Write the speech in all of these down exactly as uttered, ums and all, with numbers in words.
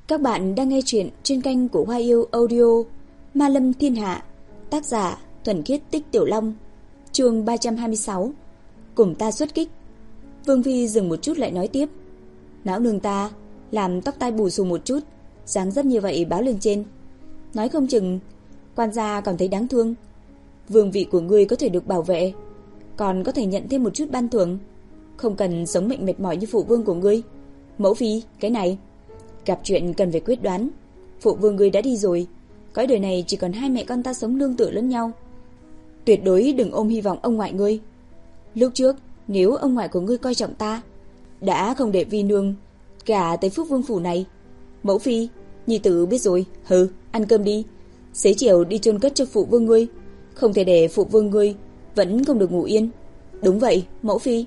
Các bạn đang nghe chuyện trên kênh của Hoa Yêu Audio, Ma Lâm Thiên Hạ, tác giả Thuần Khiết Tích Tiểu Long, chương ba trăm hai mươi sáu, cùng ta xuất kích. Vương Phi dừng một chút lại nói tiếp, lão nương ta làm tóc tai bù xù một chút, dáng dấp như vậy báo lên trên, nói không chừng quan gia còn thấy đáng thương. Vương vị của ngươi có thể được bảo vệ, còn có thể nhận thêm một chút ban thưởng, không cần sống mệnh mệt mỏi như phụ vương của ngươi. Mẫu phi, cái này gặp chuyện cần phải quyết đoán. Phụ vương ngươi đã đi rồi, cõi đời này chỉ còn hai mẹ con ta sống nương tựa lẫn nhau. Tuyệt đối đừng ôm hy vọng ông ngoại ngươi. Lúc trước nếu ông ngoại của ngươi coi trọng ta, đã không để vi nương cả tới Phúc Vương phủ này. Mẫu phi, nhi tử biết rồi. Hừ, ăn cơm đi, xế chiều đi chôn cất cho phụ vương ngươi. Không thể để phụ vương ngươi vẫn không được ngủ yên. Đúng vậy, mẫu phi.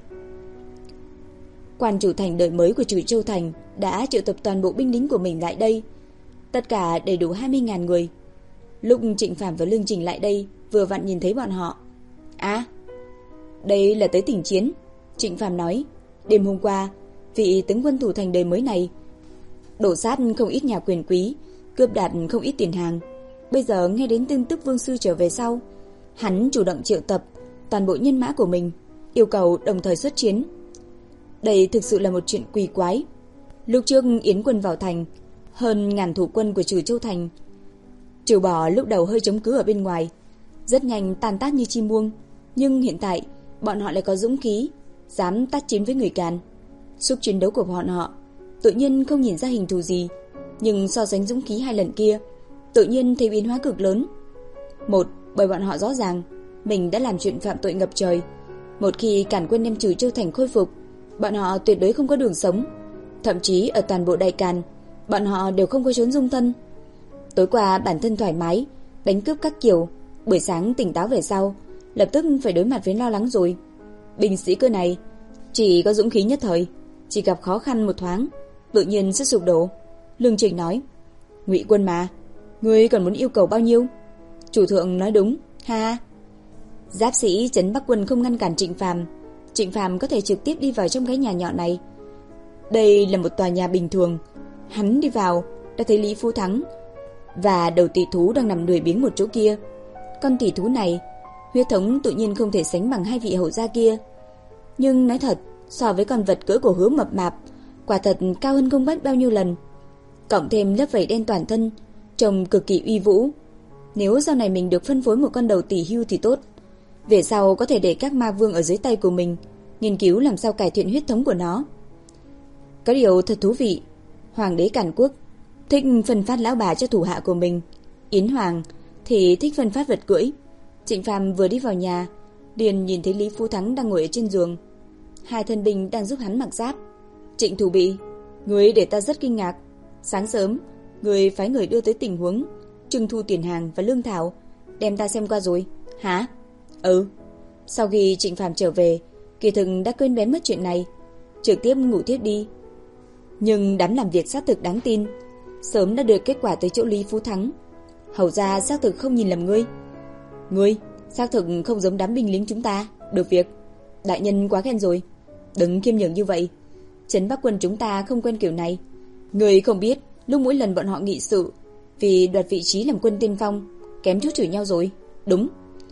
Quan chủ thành đời mới của Trừ Châu thành đã triệu tập toàn bộ binh lính của mình lại đây, tất cả đầy đủ hai mươi nghìn người. Lúc Trịnh Phàm và Lương Trình lại đây, vừa vặn nhìn thấy bọn họ. À, đây là tới tỉnh chiến. Trịnh Phàm nói, đêm hôm qua, vị tướng quân thủ thành đời mới này đổ sát không ít nhà quyền quý, cướp đoạt không ít tiền hàng. Bây giờ nghe đến tin tức vương sư trở về sau, hắn chủ động triệu tập toàn bộ nhân mã của mình, yêu cầu đồng thời xuất chiến. Đây thực sự là một chuyện kỳ quái. Lúc trước Yến quân vào thành, hơn ngàn thủ quân của Trừ Châu thành, trừ bỏ lúc đầu hơi chống cứ ở bên ngoài, rất nhanh tan tác như chim muông. Nhưng hiện tại bọn họ lại có dũng khí, dám tác chiến với người Càn. Sức chiến đấu của bọn họ tự nhiên không nhìn ra hình thù gì, nhưng so sánh dũng khí hai lần kia, tự nhiên thấy biến hóa cực lớn. Một, bởi bọn họ rõ ràng mình đã làm chuyện phạm tội ngập trời. Một khi Càn quân đem Trừ Châu thành khôi phục, bọn họ tuyệt đối không có đường sống. Thậm chí ở toàn bộ Đại Càn, bọn họ đều không có trốn dung thân. Tối qua bản thân thoải mái, đánh cướp các kiểu, buổi sáng tỉnh táo về sau, lập tức phải đối mặt với lo lắng rồi. Binh sĩ cơ này chỉ có dũng khí nhất thời, chỉ gặp khó khăn một thoáng, tự nhiên sẽ sụp đổ. Lương Trình nói, Ngụy quân mà, ngươi còn muốn yêu cầu bao nhiêu? Chủ thượng nói đúng, ha. Giáp sĩ trấn Bắc quân không ngăn cản Trịnh Phàm. Trịnh Phàm có thể trực tiếp đi vào trong cái nhà nhỏ này. Đây là một tòa nhà bình thường. Hắn đi vào đã thấy Lý Phú Thắng và đầu tỷ thú đang nằm lười biếng một chỗ kia. Con tỷ thú này huyết thống tự nhiên không thể sánh bằng hai vị hậu gia kia, nhưng nói thật, so với con vật cỡ của Hứa mập mạp, quả thật cao hơn không biết bao nhiêu lần. Cộng thêm lớp vảy đen toàn thân, trông cực kỳ uy vũ. Nếu sau này mình được phân phối một con đầu tỷ hưu thì tốt. Về sau có thể để các ma vương ở dưới tay của mình nghiên cứu làm sao cải thiện huyết thống của nó. Có điều thật thú vị, Hoàng đế Càn Quốc thích phân phát lão bà cho thủ hạ của mình, Yến Hoàng thì thích phân phát vật cưỡi. Trịnh Phàm vừa đi vào nhà, liền nhìn thấy Lý Phú Thắng đang ngồi ở trên giường. Hai thân binh đang giúp hắn mặc giáp. Trịnh thủ bị, người để ta rất kinh ngạc. Sáng sớm, người phái người đưa tới tình huống trưng thu tiền hàng và lương thảo, đem ta xem qua rồi. Hả? Ừ. Sau khi Trịnh Phàm trở về, kỳ thực đã quên bén mất chuyện này, trực tiếp ngủ thiếp đi. Nhưng đám làm việc xác thực đáng tin, sớm đã được kết quả tới chỗ Lý Phú Thắng. Hầu ra xác thực không nhìn lầm ngươi. Ngươi xác thực không giống đám binh lính chúng ta. Được việc. Đại nhân quá khen rồi. Đừng khiêm nhường như vậy, trấn Bắc quân chúng ta không quen kiểu này. Ngươi không biết, lúc mỗi lần bọn họ nghị sự vì đoạt vị trí làm quân tiên phong, kém chút chửi nhau rồi. Đúng.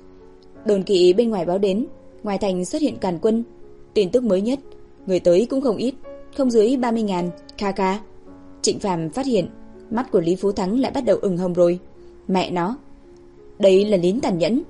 Đồn kỵ bên ngoài báo đến, ngoài thành xuất hiện Càn quân. Tin tức mới nhất, người tới cũng không ít, không dưới ba mươi ngàn. Kha kha. Trịnh Phàm phát hiện mắt của Lý Phú Thắng lại bắt đầu ửng hồng rồi. Mẹ nó, đây là lính tàn nhẫn.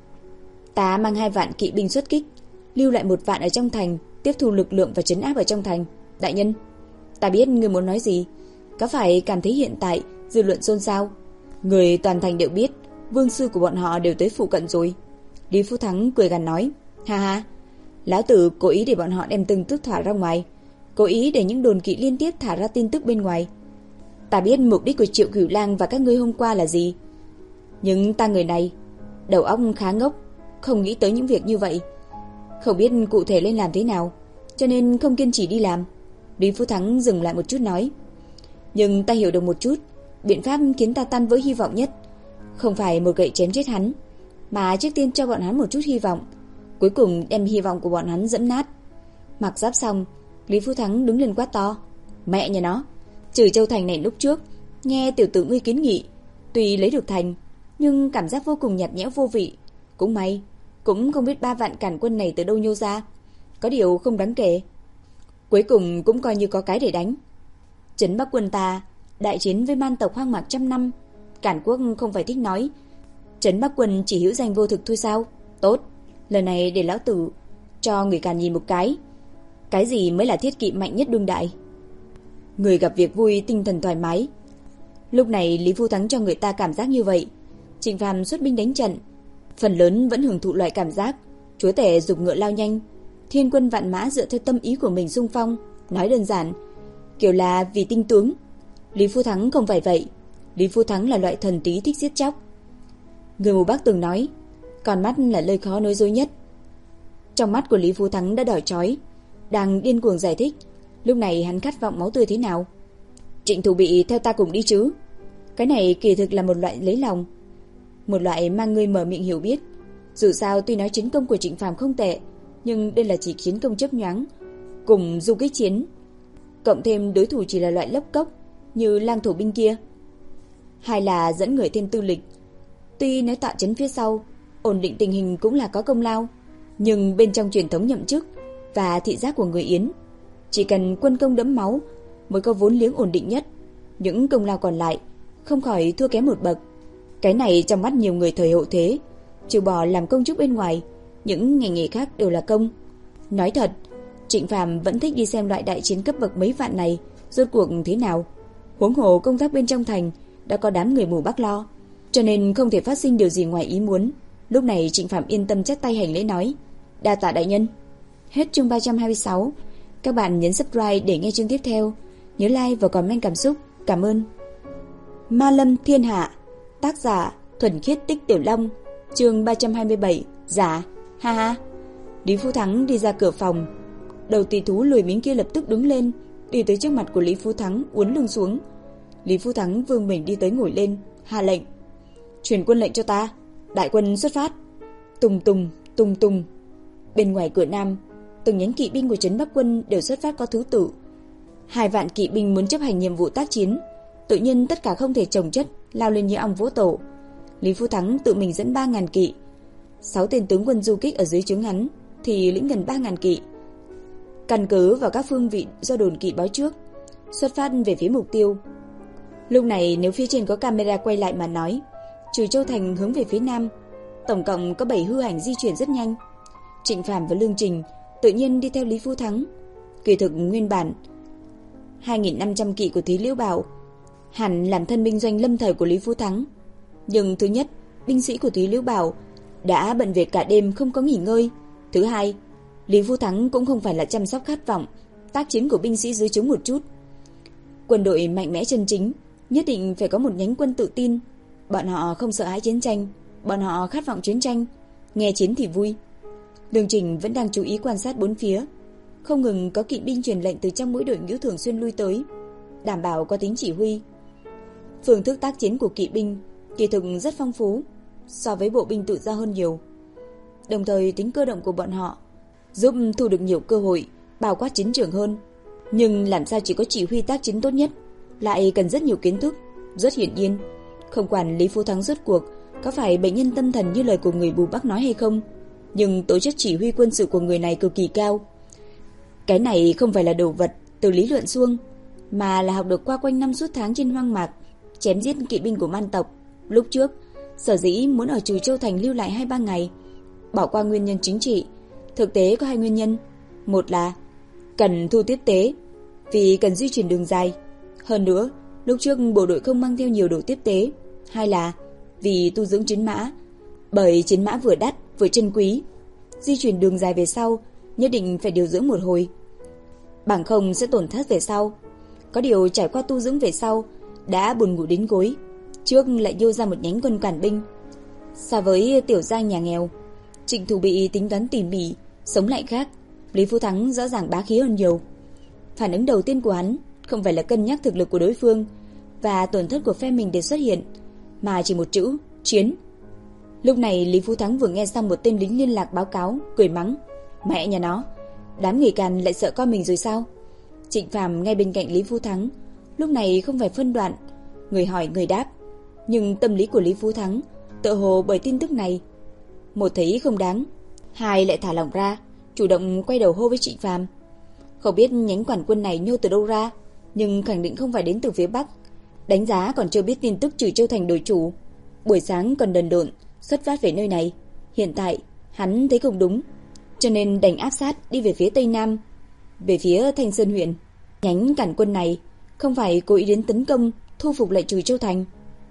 Ta mang hai vạn kỵ binh xuất kích, lưu lại một vạn ở trong thành, tiếp thu lực lượng và trấn áp ở trong thành. Đại nhân, ta biết người muốn nói gì. Có phải cảm thấy hiện tại dư luận xôn xao? Người toàn thành đều biết vương sư của bọn họ đều tới phụ cận rồi. Lý Phú Thắng cười gằn nói, ha ha, lão tử cố ý để bọn họ đem tin tức thả ra ngoài, cố ý để những đồn kỵ liên tiếp thả ra tin tức bên ngoài. Ta biết mục đích của Triệu Cửu Lang và các ngươi hôm qua là gì, nhưng ta người này đầu óc khá ngốc, không nghĩ tới những việc như vậy, không biết cụ thể nên làm thế nào, cho nên không kiên trì đi làm. Lý Phú Thắng dừng lại một chút nói, nhưng ta hiểu được một chút, biện pháp khiến ta tan vỡ hy vọng nhất không phải một gậy chém chết hắn, mà trước tiên cho bọn hắn một chút hy vọng, cuối cùng đem hy vọng của bọn hắn dẫm nát. Mặc giáp xong, Lý Phú Thắng đứng lên quát to, mẹ nhà nó, Trừ Châu Thành này lúc trước, nghe tiểu tử ngươi kiến nghị, tuy lấy được thành, nhưng cảm giác vô cùng nhạt nhẽo vô vị. Cũng may, cũng không biết ba vạn càn quân này từ đâu nhô ra, có điều không đáng kể. Cuối cùng cũng coi như có cái để đánh. Trấn Bắc quân ta đại chiến với man tộc hoang mạc trăm năm, càn quốc không phải thích nói, Trấn Bắc quân chỉ hữu danh vô thực thôi sao? Tốt, lần này để lão tử cho người Càn nhìn một cái, cái gì mới là thiết kỵ mạnh nhất đương đại. Người gặp việc vui, tinh thần thoải mái. Lúc này Lý Phu Thắng cho người ta cảm giác như vậy. Trịnh Phàm xuất binh đánh trận, phần lớn vẫn hưởng thụ loại cảm giác chúa tể dục ngựa lao nhanh, thiên quân vạn mã dựa theo tâm ý của mình xung phong. Nói đơn giản, kiểu là vì tinh tướng. Lý Phu Thắng không phải vậy. Lý Phu Thắng là loại thần tí thích giết chóc. Người mù Bắc từng nói, con mắt là lời khó nói dối nhất. Trong mắt của Lý Phu Thắng đã đỏ chói, đang điên cuồng giải thích. Lúc này hắn khát vọng máu tươi thế nào. Trịnh Thủ Bị theo ta cùng đi chứ? Cái này kỳ thực là một loại lấy lòng, một loại mang ngươi mở miệng hiểu biết. Dù sao tuy nói chiến công của Trịnh Phàm không tệ, nhưng đây là chỉ chiến công chớp nhoáng, cùng du kích chiến, cộng thêm đối thủ chỉ là loại lốc cốc như lang thổ binh kia, hay là dẫn người thêm tư lịch. Tuy nói tọa chấn phía sau, ổn định tình hình cũng là có công lao, nhưng bên trong truyền thống nhậm chức và thị giác của người Yến, chỉ cần quân công đẫm máu mới có vốn liếng ổn định nhất. Những công lao còn lại không khỏi thua kém một bậc. Cái này trong mắt nhiều người thời hậu thế, trừ bỏ làm công chức bên ngoài, những ngành nghề khác đều là công. Nói thật, Trịnh Phàm vẫn thích đi xem loại đại chiến cấp bậc mấy vạn này rốt cuộc thế nào. Huống hồ công tác bên trong thành đã có đám người mù Bắc lo, cho nên không thể phát sinh điều gì ngoài ý muốn. Lúc này Trịnh Phàm yên tâm chắp tay hành lễ nói: đa tạ đại nhân. Hết chương ba trăm hai mươi sáu. Các bạn nhấn subscribe để nghe chương tiếp theo. Nhớ like và comment cảm xúc. Cảm ơn. Ma Lâm Thiên Hạ, tác giả Thuần Khiết Tích Tiểu Long, chương ba trăm hai mươi bảy. Giả, ha ha. Lý Phú Thắng đi ra cửa phòng, đầu tỷ thú lười biếng kia lập tức đứng lên, đi tới trước mặt của Lý Phú Thắng, uốn lưng xuống. Lý Phú Thắng vương mình đi tới ngồi lên, hạ lệnh: truyền quân lệnh cho ta, đại quân xuất phát. Tùng tùng, tùng tùng. Bên ngoài cửa nam, từng nhánh kỵ binh của trấn Bắc quân đều xuất phát có thứ tự. Hai vạn kỵ binh muốn chấp hành nhiệm vụ tác chiến, tự nhiên tất cả không thể chồng chất lao lên như ong vỗ tổ. Lý Phú Thắng tự mình dẫn ba ngàn kỵ, sáu tên tướng quân du kích ở dưới trướng hắn thì lĩnh gần ba ngàn kỵ. Căn cứ vào các phương vị do đồn kỵ báo trước, xuất phát về phía mục tiêu. Lúc này nếu phía trên có camera quay lại mà nói, trừ Châu Thành hướng về phía nam, tổng cộng có bảy hư ảnh di chuyển rất nhanh. Trịnh Phàm và Lương Trình tự nhiên đi theo Lý Phú Thắng. Kỳ thực nguyên bản hai nghìn năm trăm kỵ của Thí Liễu Bảo hẳn làm thân binh doanh lâm thời của Lý Phú Thắng, nhưng thứ nhất, binh sĩ của Thí Liễu Bảo đã bận việc cả đêm không có nghỉ ngơi. Thứ hai, Lý Phú Thắng cũng không phải là chăm sóc khát vọng tác chiến của binh sĩ dưới trướng một chút. Quân đội mạnh mẽ chân chính nhất định phải có một nhánh quân tự tin. Bọn họ không sợ hãi chiến tranh, bọn họ khát vọng chiến tranh, nghe chiến thì vui. Đường Trình vẫn đang chú ý quan sát bốn phía, không ngừng có kỵ binh truyền lệnh từ trong mỗi đội ngũ thường xuyên lui tới, đảm bảo có tính chỉ huy. Phương thức tác chiến của kỵ binh kỳ thực rất phong phú, so với bộ binh tự do hơn nhiều. Đồng thời tính cơ động của bọn họ giúp thu được nhiều cơ hội bao quát chiến trường hơn. Nhưng làm sao chỉ có chỉ huy tác chiến tốt nhất, lại cần rất nhiều kiến thức. Rất hiển nhiên, không quản Lý Phú Thắng rốt cuộc có phải bệnh nhân tâm thần như lời của người Bù Bắc nói hay không, nhưng tố chất chỉ huy quân sự của người này cực kỳ cao. Cái này không phải là đồ vật từ lý luận suông, mà là học được qua quanh năm suốt tháng trên hoang mạc chém giết kỵ binh của man tộc. Lúc trước sở dĩ muốn ở Trừ Châu Thành lưu lại hai ba ngày, bỏ qua nguyên nhân chính trị, thực tế có hai nguyên nhân. Một là cần thu tiếp tế, vì cần di chuyển đường dài. Hơn nữa, lúc trước bộ đội không mang theo nhiều đồ tiếp tế. Hai là vì tu dưỡng chiến mã, bởi chiến mã vừa đắt vừa chân quý, di chuyển đường dài về sau nhất định phải điều dưỡng một hồi, bằng không sẽ tổn thất về sau. Có điều trải qua tu dưỡng về sau đã buồn ngủ đến gối, trước lại yêu ra một nhánh quân cản binh. So với tiểu gia nhà nghèo, Trịnh Thủ Bị tính toán tỉ mỉ, sống lại khác. Lý Phú Thắng rõ ràng bá khí hơn nhiều. Phản ứng đầu tiên của hắn không phải là cân nhắc thực lực của đối phương và tổn thất của phe mình để xuất hiện, mà chỉ một chữ: chiến. Lúc này Lý Phú Thắng vừa nghe xong một tên lính liên lạc báo cáo, cười mắng: mẹ nhà nó, đám người Càn lại sợ con mình rồi sao? Trịnh Phàm ngay bên cạnh Lý Phú Thắng, lúc này không phải phân đoạn, người hỏi người đáp, nhưng tâm lý của Lý Phú Thắng tựa hồ bởi tin tức này, một thấy không đáng, hai lại thả lỏng ra, chủ động quay đầu hô với Trịnh Phàm. Không biết nhánh quản quân này nhô từ đâu ra, nhưng khẳng định không phải đến từ phía Bắc. Đánh giá còn chưa biết tin tức Trừ Châu Thành đổi chủ, buổi sáng còn đần độn xuất phát về nơi này. Hiện tại hắn thấy không đúng, cho nên đành áp sát đi về phía Tây Nam, về phía Thanh Sơn huyện. Nhánh cản quân này không phải cố ý đến tấn công thu phục lại Trừ Châu Thành.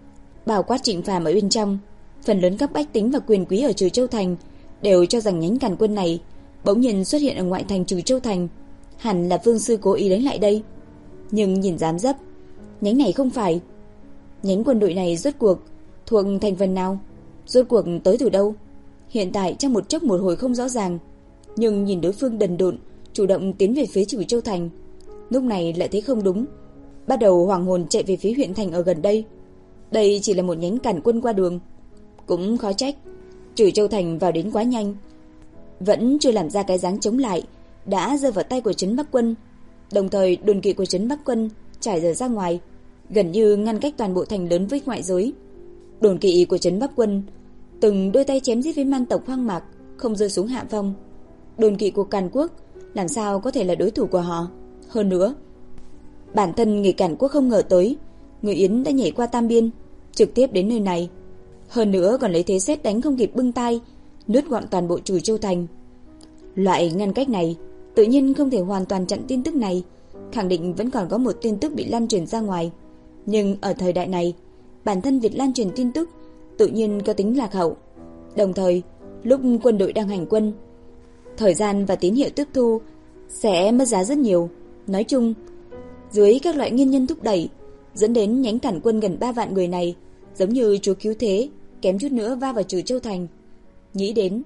Bao quát Trịnh Phàm ở bên trong, phần lớn các bách tính và quyền quý ở Trừ Châu Thành đều cho rằng nhánh cản quân này bỗng nhiên xuất hiện ở ngoại thành Trừ Châu Thành hẳn là Vương sư cố ý đánh lại đây. Nhưng nhìn dáng dấp, nhánh này không phải. Nhánh quân đội này rốt cuộc thuộc thành phần nào, rốt cuộc tới từ đâu, hiện tại trong một chốc một hồi không rõ ràng. Nhưng nhìn đối phương đần độn chủ động tiến về phía Trừ Châu Thành, lúc này lại thấy không đúng, bắt đầu hoàng hồn chạy về phía huyện thành ở gần đây. Đây chỉ là một nhánh cản quân qua đường, cũng khó trách Trừ Châu Thành vào đến quá nhanh, vẫn chưa làm ra cái dáng chống lại, đã rơi vào tay của trấn Bắc Quân. Đồng thời đồn kỵ của trấn Bắc Quân trải rời ra ngoài, gần như ngăn cách toàn bộ thành lớn với ngoại giới. Đồn kỵ của trấn Bắc Quân từng đôi tay chém giết với man tộc hoang mạc, không rơi xuống hạ phong. Đồn kỵ của Càn Quốc làm sao có thể là đối thủ của họ? Hơn nữa, bản thân người Càn Quốc không ngờ tới người Yến đã nhảy qua Tam Biên, trực tiếp đến nơi này. Hơn nữa còn lấy thế sét đánh không kịp bưng tay, nuốt gọn toàn bộ Trừ Châu Thành. Loại ngăn cách này tự nhiên không thể hoàn toàn chặn tin tức này, khẳng định vẫn còn có một tin tức bị lan truyền ra ngoài. Nhưng ở thời đại này, bản thân việc lan truyền tin tức tự nhiên có tính lạc hậu. Đồng thời, lúc quân đội đang hành quân, thời gian và tín hiệu tiếp thu sẽ mất giá rất nhiều. Nói chung, dưới các loại nguyên nhân thúc đẩy, dẫn đến nhánh cản quân gần ba vạn người này giống như chúa cứu thế, kém chút nữa va vào Trừ Châu Thành. Nghĩ đến,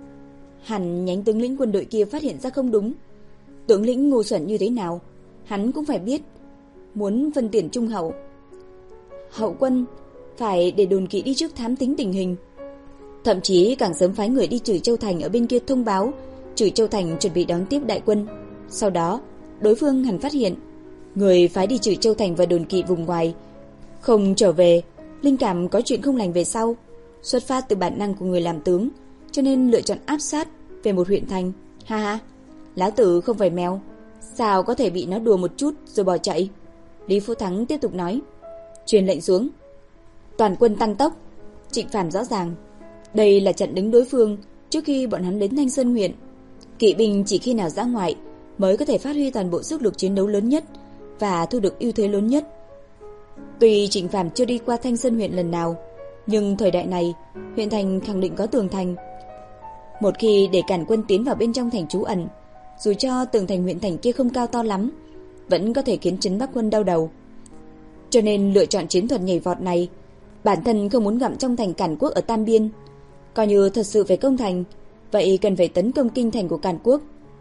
hẳn nhánh tướng lĩnh quân đội kia phát hiện ra không đúng. Tướng lĩnh ngu xuẩn như thế nào, hắn cũng phải biết. Muốn phân tiền trung hậu, hậu quân phải để đồn kỵ đi trước thám tính tình hình. Thậm chí càng sớm phái người đi Trừ Châu Thành ở bên kia thông báo Trừ Châu Thành chuẩn bị đón tiếp đại quân. Sau đó, đối phương hẳn phát hiện người phái đi Trừ Châu Thành và đồn kỵ vùng ngoài không trở về, linh cảm có chuyện không lành về sau. Xuất phát từ bản năng của người làm tướng, cho nên lựa chọn áp sát về một huyện thành. Ha ha, lão tử không phải mèo, sao có thể bị nó đùa một chút rồi bỏ chạy. Lý Phú Thắng tiếp tục nói, truyền lệnh xuống, toàn quân tăng tốc. Trịnh Phàm rõ ràng đây là chặn đứng đối phương trước khi bọn hắn đến Thanh Sơn huyện. Kỵ binh chỉ khi nào ra ngoại mới có thể phát huy toàn bộ sức lực chiến đấu lớn nhất và thu được ưu thế lớn nhất. Tuy Trịnh Phàm chưa đi qua Thanh Sơn huyện lần nào, nhưng thời đại này huyện thành khẳng định có tường thành. Một khi để cản quân tiến vào bên trong thành trú ẩn, dù cho tường thành huyện thành kia không cao to lắm, vẫn có thể khiến trấn Bắc Quân đau đầu. Cho nên lựa chọn chiến thuật nhảy vọt này, bản thân không muốn gặm trong thành Càn Quốc ở Tam Biên. Coi như thật sự phải công thành, vậy cần phải tấn công kinh thành của Càn Quốc.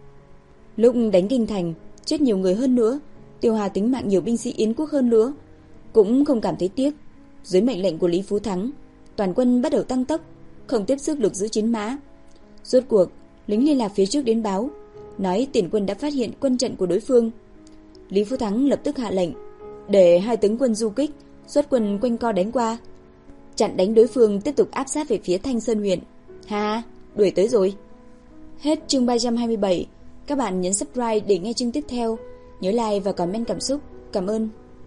Lúc đánh kinh thành, chết nhiều người hơn nữa, tiêu hao tính mạng nhiều binh sĩ Yến quốc hơn nữa, cũng không cảm thấy tiếc. Dưới mệnh lệnh của Lý Phú Thắng, toàn quân bắt đầu tăng tốc, không tiếp sức lực giữ chiến mã. Rốt cuộc, lính liên lạc phía trước đến báo, nói tiền quân đã phát hiện quân trận của đối phương. Lý Phú Thắng lập tức hạ lệnh để hai tướng quân du kích xuất quân quanh co đánh qua, chặn đánh đối phương tiếp tục áp sát về phía Thanh Sơn huyện. Ha, đuổi tới rồi. Hết chương ba trăm hai mươi bảy. Các bạn nhấn subscribe để nghe chương tiếp theo. Nhớ like và comment cảm xúc. Cảm ơn.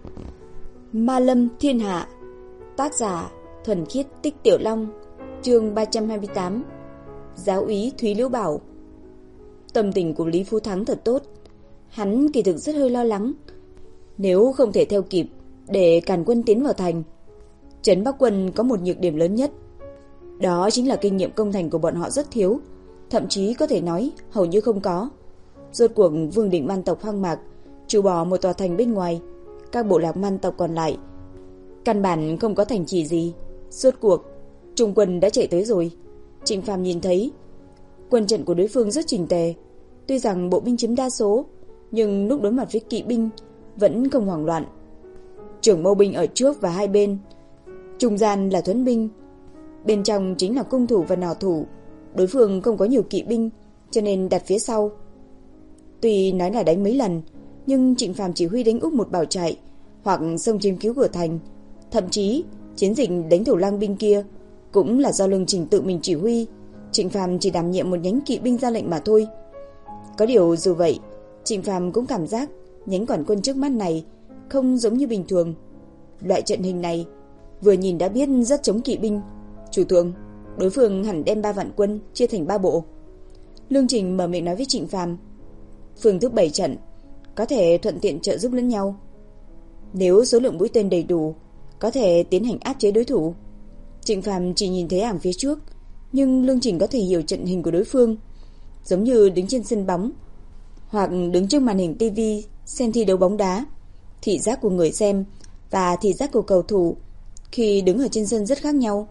Ma Lâm Thiên Hạ, tác giả Thuần Khiết Tích Tiểu Long, chương ba trăm hai mươi tám. Giáo úy Thúy Liễu Bảo. Tâm tình của Lý Phú Thắng thật tốt. Hắn kỳ thực rất hơi lo lắng, nếu không thể theo kịp để càn quân tiến vào thành. Trấn Bắc Quân có một nhược điểm lớn nhất, đó chính là kinh nghiệm công thành của bọn họ rất thiếu, thậm chí có thể nói hầu như không có. Rốt cuộc vương đỉnh man tộc hoang mạc trừ bỏ một tòa thành bên ngoài, các bộ lạc man tộc còn lại căn bản không có thành trì gì. Rốt cuộc trung quân đã chạy tới rồi. Trịnh Phàm nhìn thấy quân trận của đối phương rất chỉnh tề, tuy rằng bộ binh chiếm đa số, nhưng lúc đối mặt với kỵ binh vẫn không hoảng loạn. Trưởng mâu binh ở trước và hai bên, trung gian là thuẫn binh, bên trong chính là cung thủ và nỏ thủ. Đối phương không có nhiều kỵ binh, cho nên đặt phía sau. Tuy nói là đánh mấy lần, nhưng Trịnh Phàm chỉ huy đánh úp một bảo trại, hoặc xông chiếm cứu cửa thành. Thậm chí chiến dịch đánh thổ lang binh kia cũng là do Lương Trình tự mình chỉ huy, Trịnh Phàm chỉ đảm nhiệm một nhánh kỵ binh ra lệnh mà thôi. Có điều dù vậy, Trịnh Phàm cũng cảm giác nhánh quản quân trước mắt này không giống như bình thường. Loại trận hình này vừa nhìn đã biết rất chống kỵ binh. Chủ thượng, đối phương hẳn đem ba vạn quân chia thành ba bộ. Lương Trình mở miệng nói với Trịnh Phàm. Phương thức bảy trận có thể thuận tiện trợ giúp lẫn nhau. Nếu số lượng mũi tên đầy đủ, có thể tiến hành áp chế đối thủ. Trịnh Phàm chỉ nhìn thấy ảng phía trước, nhưng Lương Trình có thể hiểu trận hình của đối phương, giống như đứng trên sân bóng hoặc đứng trước màn hình tivi xem thi đấu bóng đá. Thị giác của người xem và thị giác của cầu thủ khi đứng ở trên sân rất khác nhau.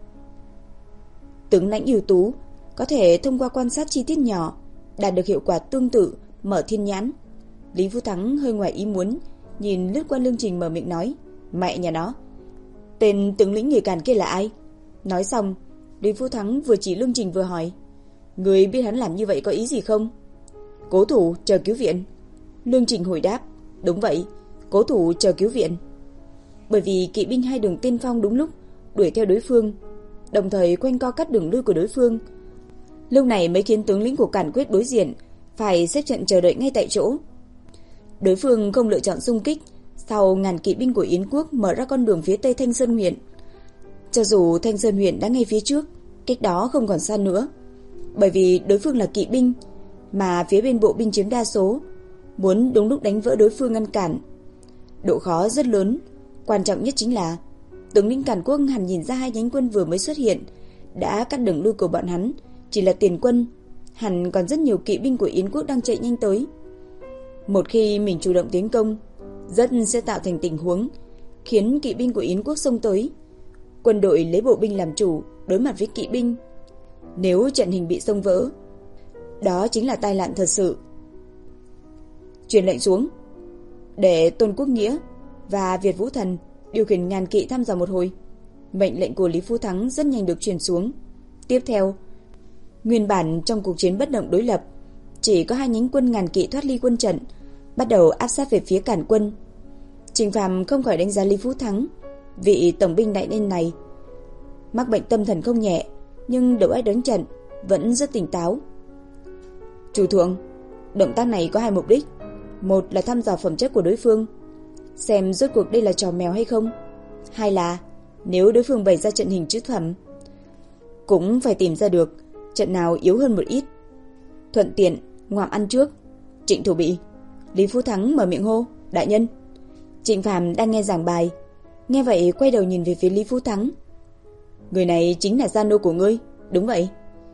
Tướng lãnh ưu tú có thể thông qua quan sát chi tiết nhỏ đạt được hiệu quả tương tự mở thiên nhãn. Lý Phú Thắng hơi ngoài ý muốn, nhìn lướt qua Lương Trình mở miệng nói, mẹ nhà nó, tên tướng lĩnh người Càn kia là ai? Nói xong, Lý Phú Thắng vừa chỉ Lương Trình vừa hỏi, người biết hắn làm như vậy có ý gì không? Cố thủ chờ cứu viện. Lương Trình hồi đáp, đúng vậy, cố thủ chờ cứu viện. Bởi vì kỵ binh hai đường tiên phong đúng lúc đuổi theo đối phương, đồng thời quanh co cắt đường lui của đối phương. Lúc này mới khiến tướng lĩnh của Càn Quyết đối diện phải xếp trận chờ đợi ngay tại chỗ. Đối phương không lựa chọn xung kích sau ngàn kỵ binh của Yến quốc mở ra con đường phía tây Thanh Sơn huyện. Cho dù Thanh Sơn huyện đã ngay phía trước, cách đó không còn xa nữa. Bởi vì đối phương là kỵ binh, mà phía bên bộ binh chiếm đa số, muốn đúng lúc đánh vỡ đối phương ngăn cản, độ khó rất lớn. Quan trọng nhất chính là tướng lĩnh Càn Quốc hẳn nhìn ra hai nhánh quân vừa mới xuất hiện đã cắt đường lui của bọn hắn chỉ là tiền quân, hẳn còn rất nhiều kỵ binh của Yến quốc đang chạy nhanh tới. Một khi mình chủ động tiến công, rất sẽ tạo thành tình huống khiến kỵ binh của Yến quốc xông tới. Quân đội lấy bộ binh làm chủ đối mặt với kỵ binh, nếu trận hình bị xông vỡ, đó chính là tai nạn thật sự. Truyền lệnh xuống, để Tôn Quốc Nghĩa và Việt Vũ Thần điều khiển ngàn kỵ thăm dò một hồi. Mệnh lệnh của Lý Phú Thắng rất nhanh được truyền xuống. Tiếp theo, nguyên bản trong cuộc chiến bất động đối lập, chỉ có hai nhánh quân ngàn kỵ thoát ly quân trận, bắt đầu áp sát về phía Càn quân. Trình Phàm không khỏi đánh giá Lý Phú Thắng, vị tổng binh đại nhân này mắc bệnh tâm thần không nhẹ, nhưng đầu óc đánh trận vẫn rất tỉnh táo. Chủ thượng, động tác này có hai mục đích. Một là thăm dò phẩm chất của đối phương, xem rốt cuộc đây là trò mèo hay không. Hai là nếu đối phương bày ra trận hình chữ thẩm, cũng phải tìm ra được trận nào yếu hơn một ít, thuận tiện ngoạm ăn trước. Trịnh thủ bị. Lý Phú Thắng mở miệng hô, đại nhân. Trịnh Phàm đang nghe giảng bài, nghe vậy quay đầu nhìn về phía Lý Phú Thắng. Người này chính là gia nô của ngươi, đúng vậy?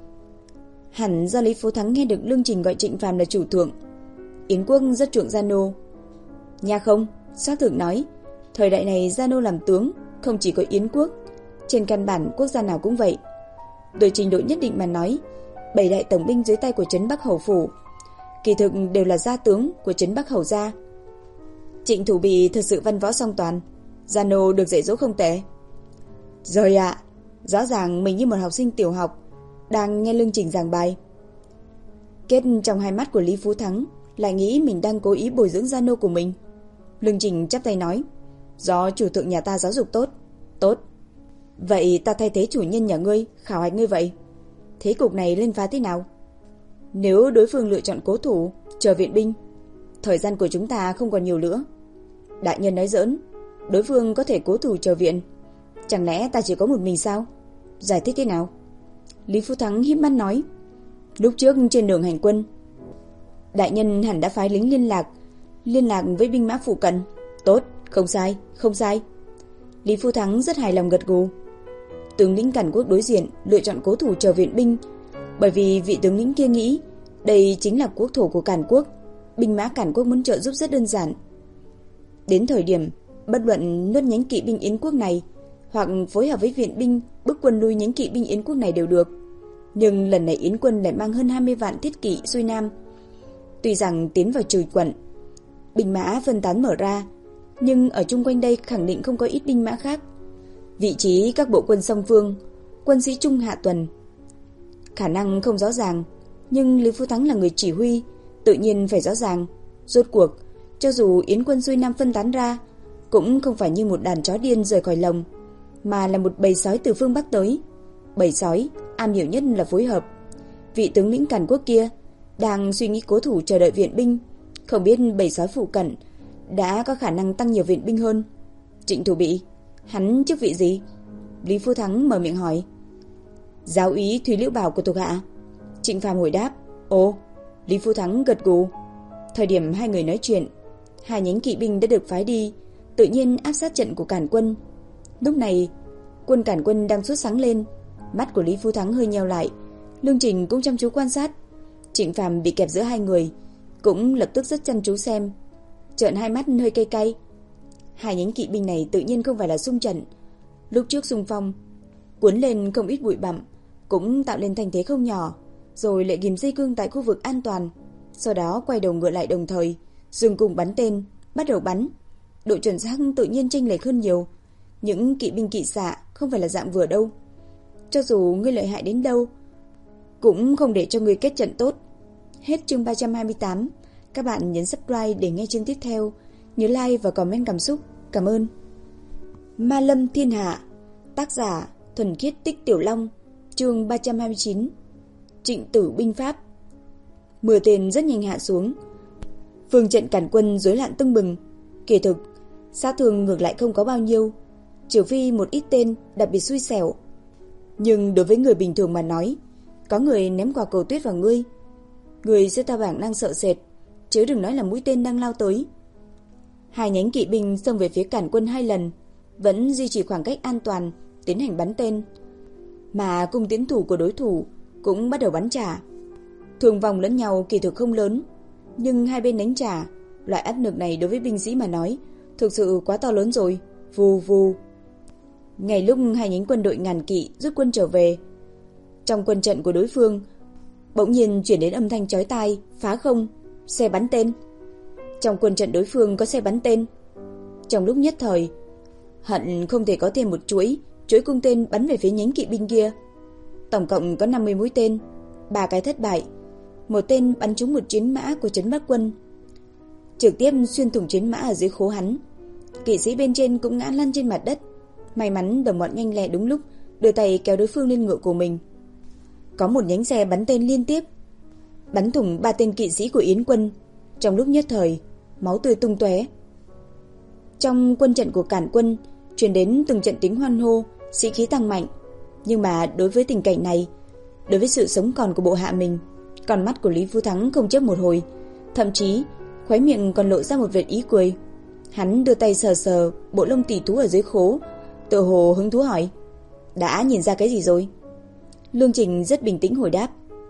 Hẳn do Lý Phú Thắng nghe được Lương Trình gọi Trịnh Phàm là chủ thượng. Yến quốc rất chuộng gia nô. Nha không, xác thực nói, thời đại này gia nô làm tướng không chỉ có Yến quốc, trên căn bản quốc gia nào cũng vậy. Đối trình độ nhất định mà nói, bảy đại tổng binh dưới tay của trấn Bắc Hầu phủ kỳ thực đều là gia tướng của trấn Bắc Hầu gia. Trịnh thủ bị thật sự văn võ song toàn, gia nô được dạy dỗ không tệ. Rồi ạ, à, rõ ràng mình như một học sinh tiểu học đang nghe Lương Trình giảng bài. Kết trong hai mắt của Lý Phú Thắng lại nghĩ mình đang cố ý bồi dưỡng gia nô của mình. Lương Trình chắp tay nói, do chủ thượng nhà ta giáo dục tốt. Tốt. Vậy ta thay thế chủ nhân nhà ngươi khảo hạch ngươi vậy. Thế cục này lên phá thế nào? Nếu đối phương lựa chọn cố thủ chờ viện binh, thời gian của chúng ta không còn nhiều nữa. Đại nhân nói giỡn, đối phương có thể cố thủ chờ viện, chẳng lẽ ta chỉ có một mình sao? Giải thích thế nào? Lý Phú Thắng híp mắt nói, lúc trước trên đường hành quân, đại nhân hẳn đã phái lính liên lạc liên lạc với binh mã phụ cận. Tốt, không sai, không sai. Lý Phú Thắng rất hài lòng gật gù. Tướng lĩnh Càn Quốc đối diện lựa chọn cố thủ chờ viện binh, bởi vì vị tướng lĩnh kia nghĩ đây chính là quốc thổ của Càn Quốc, binh mã Càn Quốc muốn trợ giúp rất đơn giản. Đến thời điểm bất luận nuốt nhánh kỵ binh Yến quốc này hoặc phối hợp với viện binh bức quân lui nhánh kỵ binh Yến quốc này đều được. Nhưng lần này Yến quân lại mang hơn hai mươi vạn thiết kỵ xuôi nam. Tuy rằng tiến vào Trùi quận, binh mã phân tán mở ra, nhưng ở chung quanh đây khẳng định không có ít binh mã khác. Vị trí các bộ quân song phương, quân sĩ trung hạ tuần, khả năng không rõ ràng, nhưng Lý Phú Thắng là người chỉ huy, tự nhiên phải rõ ràng. Rốt cuộc, cho dù Yến quân xuôi nam phân tán ra, cũng không phải như một đàn chó điên rời khỏi lồng, mà là một bầy sói từ phương Bắc tới. Bầy sói am hiểu nhất là phối hợp. Vị tướng lĩnh Càn Quốc kia đang suy nghĩ cố thủ chờ đợi viện binh, không biết bầy sói phụ cận đã có khả năng tăng nhiều viện binh hơn. Trịnh Thủ Bị, hắn chức vị gì? Lý Phú Thắng mở miệng hỏi. Giáo úy Thúy Liễu Bảo của thuộc hạ. Trịnh Phàm hồi đáp. Ồ. Lý Phú Thắng gật gù. Thời điểm hai người nói chuyện, hai nhánh kỵ binh đã được phái đi, tự nhiên áp sát trận của Càn Quân. Lúc này, quân Càn Quân đang sốt sáng lên, mắt của Lý Phú Thắng hơi nheo lại, Lương Trình cũng chăm chú quan sát. Trịnh Phàm bị kẹp giữa hai người, cũng lập tức rất chăm chú xem, trợn hai mắt hơi cay cay. Hai nhánh kỵ binh này tự nhiên không phải là xung trận. Lúc trước xung phong, cuốn lên không ít bụi bặm, cũng tạo lên thành thế không nhỏ, rồi lại ghim dây cương tại khu vực an toàn, sau đó quay đầu ngựa lại đồng thời, dừng cùng bắn tên, bắt đầu bắn. Độ chuẩn xác tự nhiên chênh lệch hơn nhiều. Những kỵ binh kỵ xạ không phải là dạng vừa đâu. Cho dù ngươi lợi hại đến đâu, cũng không để cho ngươi kết trận tốt. Hết chương ba trăm hai mươi tám. Các bạn nhấn subscribe để nghe chương tiếp theo. Nhớ like và comment cảm xúc. Cảm ơn. Ma Lâm Thiên Hạ. Tác giả Thuần Khiết Tích Tiểu Long. Chương ba trăm hai mươi chín. Trịnh Tử binh pháp. Mưa tên rất nhanh hạ xuống. Phương trận Càn Quân rối loạn tưng bừng. Kỳ thực, sát thương ngược lại không có bao nhiêu, trừ phi một ít tên đặc biệt xui xẻo. Nhưng đối với người bình thường mà nói, có người ném quả cầu tuyết vào ngươi, người sẽ theo bản năng sợ sệt, chứ đừng nói là mũi tên đang lao tới. Hai nhánh kỵ binh xông về phía Càn Quân hai lần, vẫn duy trì khoảng cách an toàn, tiến hành bắn tên. Mà cung tiến thủ của đối thủ cũng bắt đầu bắn trả. Thương vong lẫn nhau kỳ thực không lớn, nhưng hai bên đánh trả, loại áp lực này đối với binh sĩ mà nói thực sự quá to lớn rồi. Vù vù. Ngay lúc hai nhánh quân đội ngàn kỵ rút quân trở về, trong quân trận của đối phương bỗng nhiên chuyển đến âm thanh chói tai, phá không, xe bắn tên. Trong quân trận đối phương có xe bắn tên. Trong lúc nhất thời, hận không thể có thêm một chuỗi chuỗi cung tên bắn về phía nhánh kỵ binh kia. Tổng cộng có năm mươi mũi tên, ba cái thất bại, một tên bắn trúng một chiến mã của trấn Bắc quân, trực tiếp xuyên thủng chiến mã ở dưới khố hắn. Kỵ sĩ bên trên cũng ngã lăn trên mặt đất. May mắn đồng bọn nhanh lẹ đúng lúc đưa tay kéo đối phương lên ngựa của mình. Có một nhánh xe bắn tên liên tiếp, bắn thủng ba tên kỵ sĩ của Yến quân. Trong lúc nhất thời, máu tươi tung tóe. Trong quân trận của Càn Quân truyền đến từng trận tiếng hoan hô, sĩ khí tăng mạnh. Nhưng mà đối với tình cảnh này, đối với sự sống còn của bộ hạ mình, con mắt của Lý Phú Thắng không chớp một hồi, thậm chí khóe miệng còn lộ ra một vệt ý cười. Hắn đưa tay sờ sờ bộ lông tỉ thú ở dưới khố, tựa hồ hứng thú hỏi: đã nhìn ra cái gì rồi? Lương Trình rất bình tĩnh hồi đáp: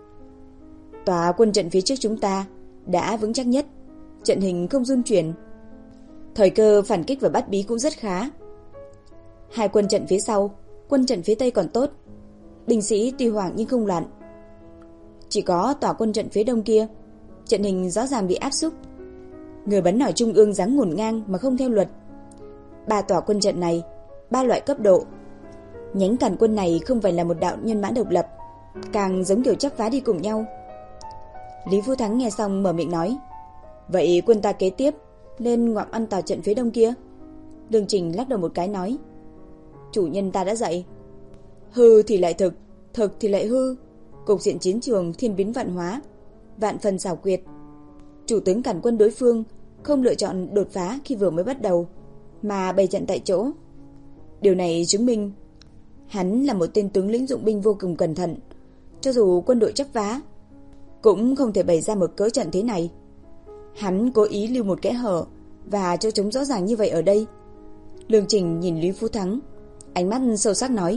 tòa quân trận phía trước chúng ta đã vững chắc nhất, trận hình không rung chuyển, thời cơ phản kích và bắt bí cũng rất khá. Hai quân trận phía sau, quân trận phía tây còn tốt, binh sĩ tuy hoảng nhưng không loạn. Chỉ có tòa quân trận phía đông kia, trận hình rõ ràng bị áp xúc, người bắn nỏ trung ương giáng ngổn ngang mà không theo luật. Ba tòa quân trận này, ba loại cấp độ. Nhánh Càn Quân này không phải là một đạo nhân mã độc lập, càng giống kiểu chắp vá đi cùng nhau. Lý Phú Thắng nghe xong mở miệng nói: vậy quân ta kế tiếp nên ngoạm ăn tòa trận phía đông kia. Lương Trình lắc đầu một cái nói: chủ nhân ta đã dạy, hư thì lại thực, thực thì lại hư. Cục diện chiến trường thiên biến vạn hóa, vạn phần xảo quyệt. Chủ tướng Càn Quân đối phương không lựa chọn đột phá khi vừa mới bắt đầu, mà bày trận tại chỗ. Điều này chứng minh hắn là một tên tướng lĩnh dụng binh vô cùng cẩn thận. Cho dù quân đội chấp vá, cũng không thể bày ra một cớ trận thế này. Hắn cố ý lưu một kẽ hở và chỗ trống rõ ràng như vậy ở đây. Lương Trình nhìn Lý Phú Thắng, ánh mắt sâu sắc nói: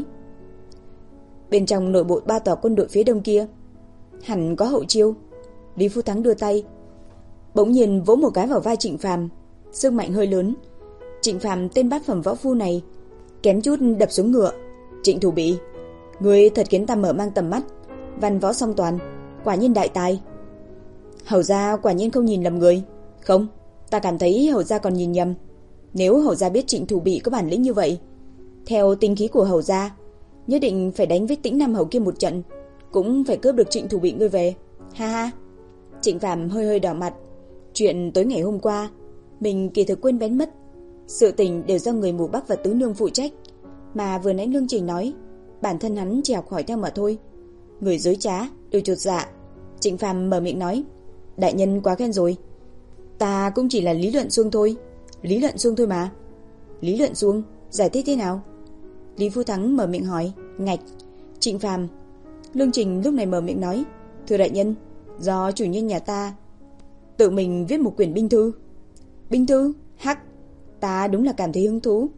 bên trong nội bộ ba tòa quân đội phía đông kia hẳn có hậu chiêu. Lý Phú Thắng đưa tay, bỗng nhiên vỗ một cái vào vai Trịnh Phàm, sức mạnh hơi lớn. Trịnh Phàm tên bát phẩm võ phu này kém chút đập xuống ngựa. Trịnh Thủ Bị, ngươi thật khiến ta mở mang tầm mắt, văn võ song toàn, quả nhiên đại tài. Hầu gia quả nhiên không nhìn lầm người. Không, ta cảm thấy hầu gia còn nhìn nhầm. Nếu hầu gia biết Trịnh Thủ Bị có bản lĩnh như vậy, theo tính khí của hầu gia, nhất định phải đánh với Tĩnh Nam hầu kia một trận, cũng phải cướp được Trịnh Thủ Bị ngươi về. Ha ha. Trịnh Phàm hơi hơi đỏ mặt. Chuyện tối ngày hôm qua mình kỳ thực quên bén mất. Sự tình đều do người mù Bắc và Tứ Nương phụ trách, mà vừa nãy Lương Trình nói, bản thân hắn chỉ học hỏi theo mà thôi. Người dối trá đều chột dạ. Trịnh Phàm mở miệng nói, đại nhân quá khen rồi. Ta cũng chỉ là lý luận suông thôi. Lý luận suông thôi mà. Lý luận suông, giải thích thế nào? Lý Phú Thắng mở miệng hỏi. Ngạch. Trịnh Phàm. Lương Trình lúc này mở miệng nói, thưa đại nhân, do chủ nhân nhà ta tự mình viết một quyển binh thư. Binh thư? Hắc, ta đúng là cảm thấy hứng thú.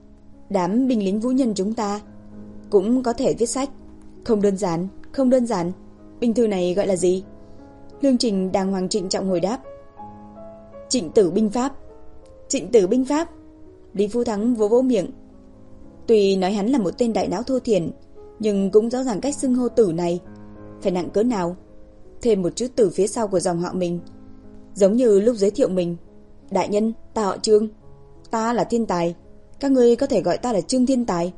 Đám binh lính vũ nhân chúng ta cũng có thể viết sách. Không đơn giản, không đơn giản. Binh thư này gọi là gì? Lương Trình đàng hoàng trịnh trọng hồi đáp, Trịnh Tử binh pháp. Trịnh Tử binh pháp. Lý Phú Thắng vỗ vỗ miệng. Tuy nói hắn là một tên đại não thô thiển, nhưng cũng rõ ràng cách xưng hô Tử này phải nặng cỡ nào. Thêm một chữ Tử phía sau của dòng họ mình, giống như lúc giới thiệu mình, đại nhân, ta họ Trương, ta là thiên tài, các ngươi có thể gọi ta là Trương Thiên Tài.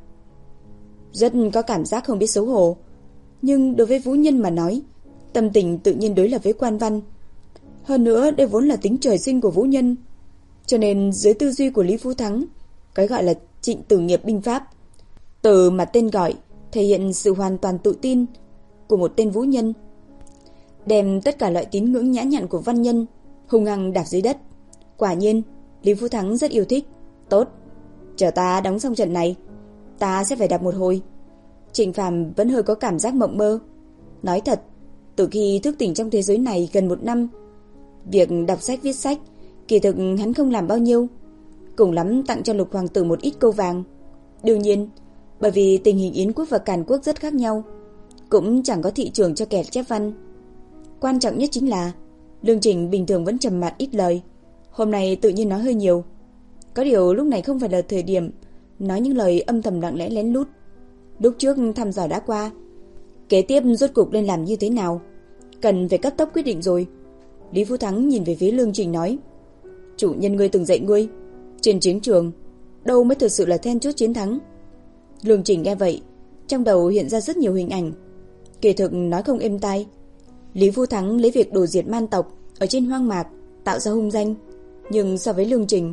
Rất có cảm giác không biết xấu hổ. Nhưng đối với vũ nhân mà nói, tâm tình tự nhiên đối lập với quan văn. Hơn nữa đây vốn là tính trời sinh của vũ nhân, cho nên dưới tư duy của Lý Phú Thắng, cái gọi là Trịnh Tử nghiệp binh pháp, từ mặt tên gọi thể hiện sự hoàn toàn tự tin của một tên vũ nhân, đem tất cả loại tín ngưỡng nhã nhặn của văn nhân hung hăng đạp dưới đất. Quả nhiên Lý Phú Thắng rất yêu thích. Tốt, chờ ta đóng xong trận này, ta sẽ phải đọc một hồi. Trịnh Phàm vẫn hơi có cảm giác mộng mơ. Nói thật, từ khi thức tỉnh trong thế giới này gần một năm, việc đọc sách viết sách kỳ thực hắn không làm bao nhiêu, cùng lắm tặng cho Lục Hoàng tử một ít câu vàng. Đương nhiên, bởi vì tình hình Yến quốc và Càn quốc rất khác nhau, cũng chẳng có thị trường cho kẻ chép văn. Quan trọng nhất chính là Lương Trình bình thường vẫn trầm mặc ít lời, hôm nay tự nhiên nói hơi nhiều. Có điều lúc này không phải là thời điểm nói những lời âm thầm lặng lẽ lén lút. Lúc trước thăm dò đã qua, kế tiếp rốt cục nên làm như thế nào, cần phải cấp tốc quyết định rồi. Lý Phú Thắng nhìn về phía Lương Trình nói, chủ nhân ngươi từng dạy ngươi, trên chiến trường đâu mới thực sự là then chốt chiến thắng. Lương Trình nghe vậy, trong đầu hiện ra rất nhiều hình ảnh. Kỳ thực nói không êm tai, Lý Phú Thắng lấy việc đổ diệt man tộc ở trên hoang mạc tạo ra hung danh, nhưng so với Lương Trình,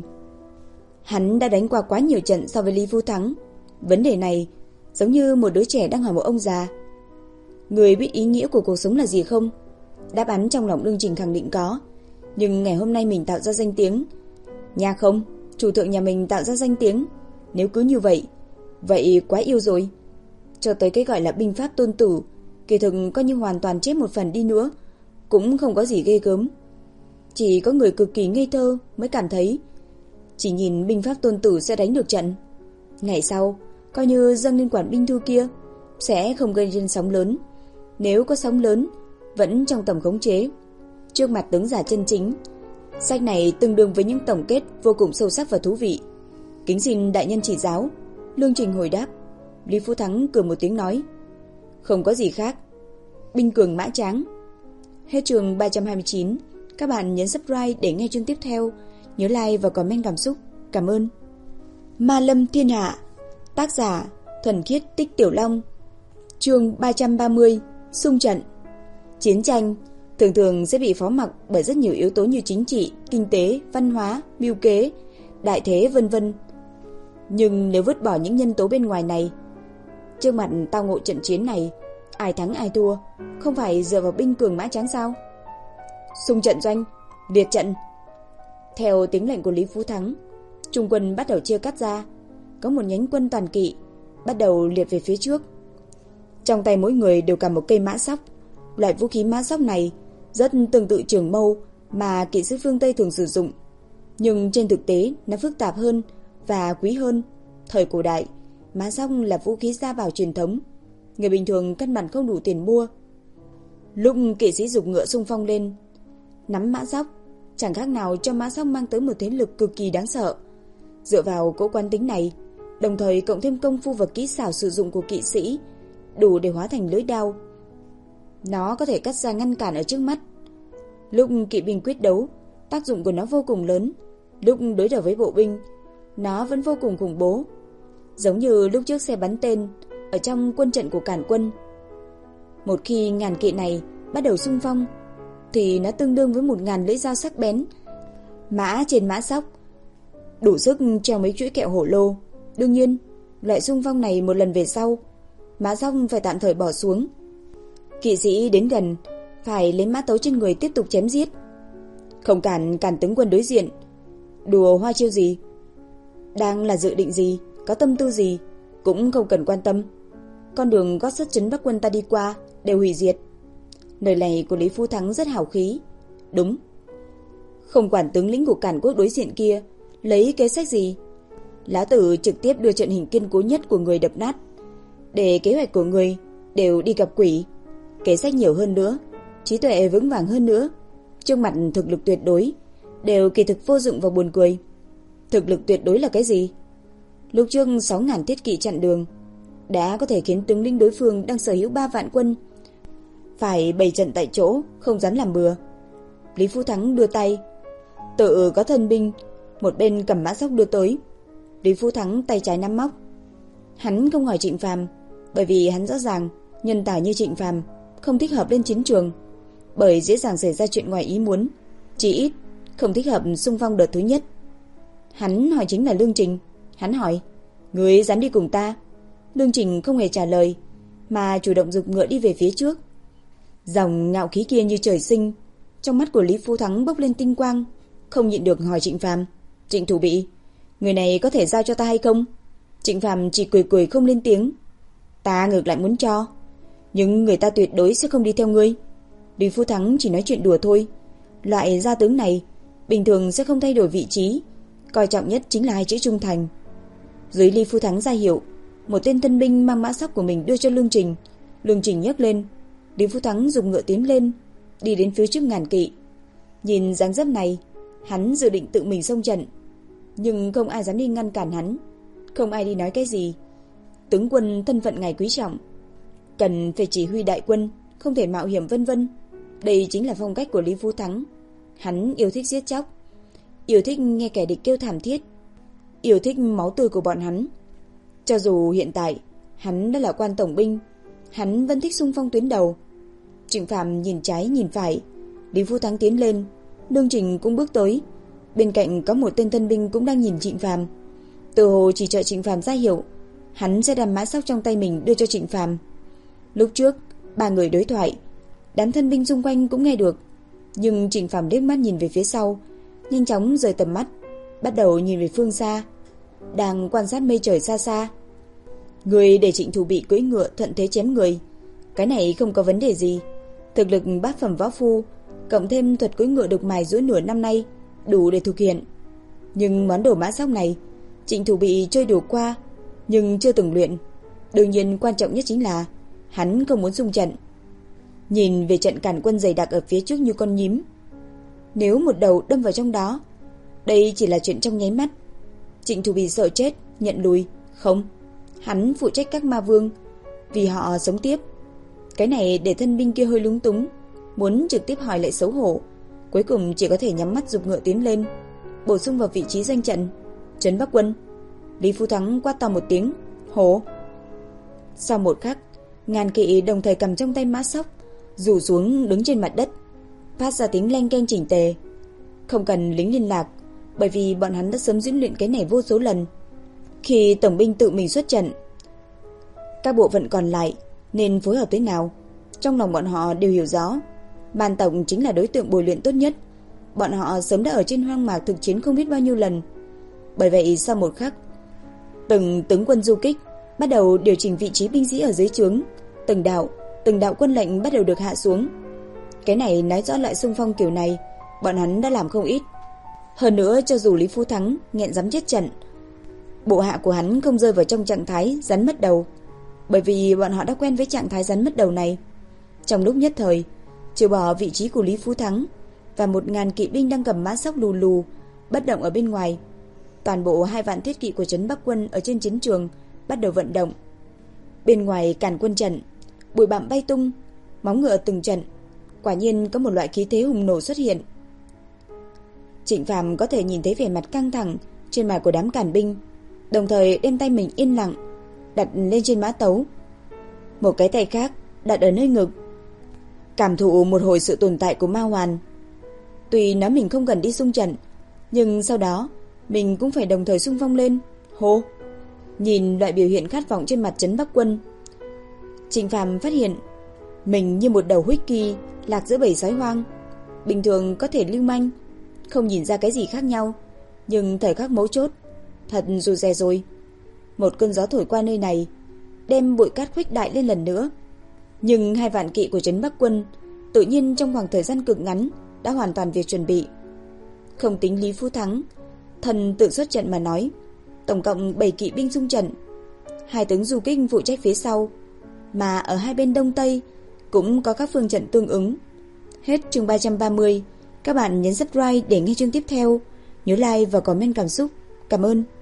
hắn đã đánh qua quá nhiều trận so với Lý Phú Thắng. Vấn đề này giống như một đứa trẻ đang hỏi một ông già, người biết ý nghĩa của cuộc sống là gì không? Đáp án trong lòng Lương Trình khẳng định có, nhưng ngày hôm nay mình tạo ra danh tiếng. Nhà không, chủ thượng nhà mình tạo ra danh tiếng. Nếu cứ như vậy, vậy quá yêu rồi. Cho tới cái gọi là binh pháp tôn tử, kỳ thực coi như hoàn toàn chép một phần đi nữa, cũng không có gì ghê gớm. Chỉ có người cực kỳ ngây thơ mới cảm thấy chỉ nhìn binh pháp tôn tử sẽ đánh được trận. Ngày sau, coi như dâng lên quản binh thư kia, sẽ không gây lên sóng lớn. Nếu có sóng lớn, vẫn trong tầm khống chế. Trước mặt tướng giả chân chính, sách này tương đương với những tổng kết vô cùng sâu sắc và thú vị. Kính xin đại nhân chỉ giáo. Lương Trình hồi đáp. Lý Phú Thắng cười một tiếng nói, không có gì khác. Binh cường mã tráng. Hết chương ba trăm hai mươi chín. Các bạn nhấn subscribe để nghe chương tiếp theo. Nhớ like và comment cảm xúc. Cảm ơn. Ma Lâm Thiên Hạ. Tác giả Thuần Khiết Tích Tiểu Long. Chương ba trăm ba mươi. Xung trận. Chiến tranh thường thường sẽ bị phó mặc bởi rất nhiều yếu tố như chính trị, kinh tế, văn hóa, mưu kế, đại thế vân vân. Nhưng nếu vứt bỏ những nhân tố bên ngoài này, trước mặt tao ngộ trận chiến này, ai thắng ai thua không phải dựa vào binh cường mã tráng sao? Xung trận doanh, liệt trận. Theo tiếng lệnh của Lý Phú Thắng, trung quân bắt đầu chia cắt ra, có một nhánh quân toàn kỵ bắt đầu liệt về phía trước. Trong tay mỗi người đều cầm một cây mã sóc. Loại vũ khí mã sóc này rất tương tự trường mâu mà kỵ sĩ phương Tây thường sử dụng, nhưng trên thực tế nó phức tạp hơn và quý hơn. Thời cổ đại, mã sóc là vũ khí gia bảo truyền thống, người bình thường căn bản không đủ tiền mua. Lúc kỵ sĩ giục ngựa xung phong lên, nắm mã sóc chẳng khác nào cho mã sóc mang tới một thế lực cực kỳ đáng sợ. Dựa vào cỗ quán tính này, đồng thời cộng thêm công phu và kỹ xảo sử dụng của kỵ sĩ, đủ để hóa thành lưỡi đao. Nó có thể cắt ra ngăn cản ở trước mắt. Lúc kỵ binh quyết đấu, tác dụng của nó vô cùng lớn. Lúc đối đầu với bộ binh, nó vẫn vô cùng khủng bố. Giống như lúc trước xe bắn tên ở trong quân trận của Càn quân. Một khi ngàn kỵ này bắt đầu xung phong, thì nó tương đương với một ngàn lưỡi dao sắc bén. Mã trên mã sóc đủ sức treo mấy chuỗi kẹo hổ lô. Đương nhiên, loại xung phong này một lần về sau, mã dốc phải tạm thời bỏ xuống. Kỵ sĩ đến gần, phải lấy mã tấu trên người tiếp tục chém giết. Không cản cản tướng quân đối diện. Đùa hoa chiêu gì? Đang là dự định gì? Có tâm tư gì? Cũng không cần quan tâm. Con đường gót sắt trấn Bắc quân ta đi qua đều hủy diệt. Lời này của Lý Phú Thắng rất hào khí. Đúng. Không quản tướng lĩnh của cản quốc đối diện kia lấy kế sách gì, lão tử trực tiếp đưa trận hình kiên cố nhất của người đập nát, để kế hoạch của người đều đi gặp quỷ. Kế sách nhiều hơn nữa, trí tuệ vững vàng hơn nữa, trước mặt thực lực tuyệt đối đều kỳ thực vô dụng và buồn cười. Thực lực tuyệt đối là cái gì? Lúc trước sáu ngàn thiết kỵ chặn đường đã có thể khiến tướng lĩnh đối phương đang sở hữu ba vạn quân phải bày trận tại chỗ, không dám làm bừa. Lý Phú Thắng đưa tay, tự có thân binh, một bên cầm mã sóc đưa tới. Lý Phú Thắng tay trái nắm móc. Hắn không hỏi Trịnh Phàm, bởi vì hắn rõ ràng nhân tài như Trịnh Phàm không thích hợp lên chiến trường, bởi dễ dàng xảy ra chuyện ngoài ý muốn, chỉ ít không thích hợp xung phong đợt thứ nhất. Hắn hỏi chính là Lương Trình. Hắn hỏi: "Ngươi dám đi cùng ta?" Lương Trình không hề trả lời, mà chủ động giục ngựa đi về phía trước. Dòng ngạo khí kia như trời sinh, trong mắt của Lý Phú Thắng bốc lên tinh quang, không nhịn được hỏi Trịnh Phàm: "Trịnh thủ bị, người này có thể giao cho ta hay không?" Trịnh Phàm chỉ cười cười không lên tiếng. "Ta ngược lại muốn cho, nhưng người ta tuyệt đối sẽ không đi theo ngươi." Lý Phú Thắng chỉ nói chuyện đùa thôi. Loại gia tướng này bình thường sẽ không thay đổi vị trí, coi trọng nhất chính là hai chữ trung thành. Dưới Lý Phú Thắng ra hiệu, một tên thân binh mang mã sóc của mình đưa cho Lương Trình. Lương Trình nhấc lên, Lý Phú Thắng dùng ngựa tiến lên, đi đến phía trước ngàn kỵ. Nhìn dáng dấp này, hắn dự định tự mình xông trận, nhưng không ai dám đi ngăn cản hắn, không ai đi nói cái gì. Tướng quân thân phận ngài quý trọng, cần phải chỉ huy đại quân, không thể mạo hiểm vân vân. Đây chính là phong cách của Lý Phú Thắng. Hắn yêu thích giết chóc, yêu thích nghe kẻ địch kêu thảm thiết, yêu thích máu tươi của bọn hắn. Cho dù hiện tại hắn đã là quan tổng binh, hắn vẫn thích xung phong tuyến đầu. Trịnh Phàm nhìn trái nhìn phải, Lý Phú Thắng tiến lên, Lương Trình cũng bước tới. Bên cạnh có một tên thân binh cũng đang nhìn Trịnh Phàm, tự hồ chỉ chờ Trịnh Phàm ra hiệu, hắn sẽ đem mã sóc trong tay mình đưa cho Trịnh Phàm. Lúc trước ba người đối thoại, đám thân binh xung quanh cũng nghe được, nhưng Trịnh Phàm liếc mắt nhìn về phía sau, nhanh chóng rời tầm mắt, bắt đầu nhìn về phương xa, đang quan sát mây trời xa xa. Người để Trịnh Thủ Bị cưỡi ngựa thuận thế chém người, cái này không có vấn đề gì. Thực lực bát phẩm võ phu cộng thêm thuật cưỡi ngựa được mài giũa nửa năm nay đủ để thực hiện. Nhưng món đồ mã sóc này Trịnh Thủ Bị chơi đùa qua, nhưng chưa từng luyện. Đương nhiên quan trọng nhất chính là hắn không muốn xung trận. Nhìn về trận càn quân dày đặc ở phía trước như con nhím, nếu một đầu đâm vào trong đó, đây chỉ là chuyện trong nháy mắt. Trịnh Thủ Bị sợ chết, nhận lùi. Không, hắn phụ trách các ma vương, vì họ sống tiếp. Cái này để thân binh kia hơi lúng túng, muốn trực tiếp hỏi lại xấu hổ, cuối cùng chỉ có thể nhắm mắt giục ngựa tiến lên, bổ sung vào vị trí danh trận. Trấn Bắc quân. Lý Phú Thắng quát to một tiếng: "Hổ!" Sau một khắc, ngàn kỵ đồng thời cầm trong tay mã sóc, rủ xuống đứng trên mặt đất, phát ra tiếng leng keng chỉnh tề. Không cần lính liên lạc, bởi vì bọn hắn đã sớm diễn luyện cái này vô số lần. Khi tổng binh tự mình xuất trận, các bộ phận còn lại nên phối hợp thế nào, trong lòng bọn họ đều hiểu rõ. Ban tổng chính là đối tượng bồi luyện tốt nhất. Bọn họ sớm đã ở trên hoang mạc thực chiến không biết bao nhiêu lần. Bởi vậy sau một khắc, từng tướng quân du kích bắt đầu điều chỉnh vị trí binh sĩ ở dưới trướng, từng đạo, từng đạo quân lệnh bắt đầu được hạ xuống. Cái này nói rõ lại xung phong kiểu này, bọn hắn đã làm không ít. Hơn nữa, cho dù Lý Phú Thắng nghẹn dám chết trận, bộ hạ của hắn không rơi vào trong trạng thái rắn mất đầu, bởi vì bọn họ đã quen với trạng thái rắn mất đầu này. Trong lúc nhất thời, trừ bỏ vị trí của Lý Phú Thắng và một ngàn kỵ binh đang cầm mã sóc lù lù bất động ở bên ngoài, toàn bộ hai vạn thiết kỵ của trấn Bắc quân ở trên chiến trường bắt đầu vận động. Bên ngoài càn quân trận, bụi bặm bay tung, móng ngựa từng trận, quả nhiên có một loại khí thế hùng nổ xuất hiện. Trịnh Phàm có thể nhìn thấy vẻ mặt căng thẳng trên mặt của đám càn binh, đồng thời đem tay mình yên lặng đặt lên trên mã tấu, một cái tay khác đặt ở nơi ngực, cảm thụ một hồi sự tồn tại của ma hoàn. Tuy nói mình không cần đi xung trận, nhưng sau đó mình cũng phải đồng thời xung phong lên. Hô! Nhìn loại biểu hiện khát vọng trên mặt Trấn Bắc Quân, Trịnh Phàm phát hiện mình như một đầu huých kỳ lạc giữa bầy sói hoang. Bình thường có thể lưu manh, không nhìn ra cái gì khác nhau, nhưng thời khắc mấu chốt thật rụt rè rồi. Một cơn gió thổi qua nơi này, đem bụi cát khuếch đại lên lần nữa. Nhưng hai vạn kỵ của Trấn Bắc Quân tự nhiên trong khoảng thời gian cực ngắn đã hoàn toàn việc chuẩn bị. Không tính Lý Phú Thắng, thần tự xuất trận mà nói, tổng cộng bảy kỵ binh xung trận, hai tướng du kích phụ trách phía sau, mà ở hai bên đông tây cũng có các phương trận tương ứng. Hết chương ba trăm ba mươi. Các bạn nhấn subscribe để nghe chương tiếp theo. Nhớ like và comment cảm xúc. Cảm ơn.